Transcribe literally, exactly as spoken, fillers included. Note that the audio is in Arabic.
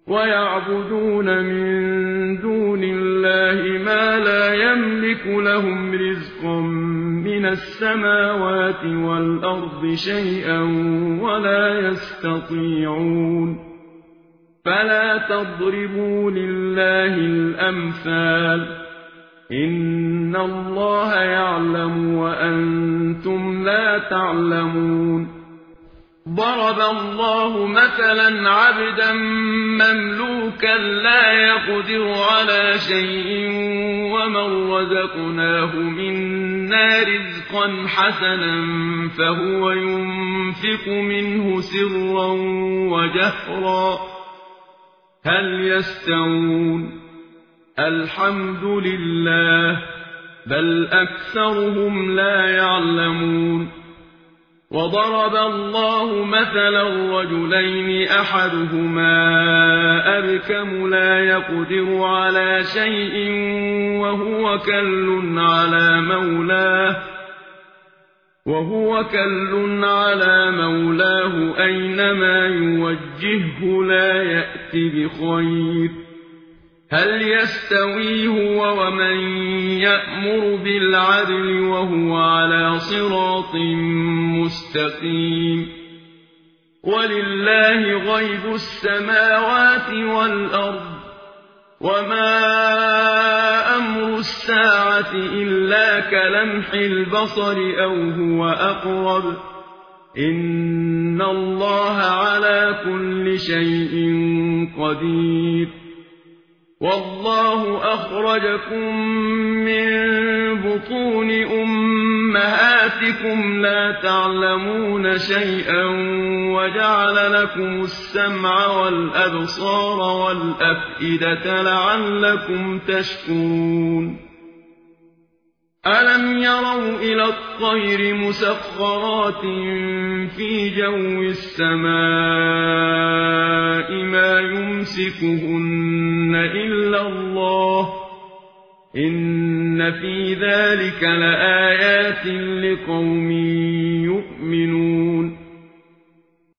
ويعبدون من دون الله ما لا يملك لهم رزقا من السماوات والأرض شيئا ولا يستطيعون فلا تضربوا لله الأمثال إن الله يعلم وأنتم لا تعلمون ضرب الله مثلا عبدا مملوكا لا يقدر على شيء ومن رزقناه منا رزقا حسنا فهو ينفق منه سرا وجهرا هل يستوون الحمد لله بل أكثرهم لا يعلمون وضرب الله مثلا رجلين أحدهما أبكم لا يقدر على شيء وهو كل على مولاه وهو كل على مولاه أينما يوجهه لا يأتي بخير هل يستوي هو ومن يأمر بالعدل وهو على صراط مستقيم ولله غيب السماوات والأرض وما أمر الساعة إلا كلمح البصر أو هو أقرب إن الله على كل شيء قدير والله أخرجكم من بطون أمهاتكم لا تعلمون شيئا وجعل لكم السمع والأبصار والأفئدة لعلكم تشكرون ألم يروا إلى الطير مسخرات في جو السماء ما يمسكهن إلا الله إن في ذلك لآيات لقوم يؤمنون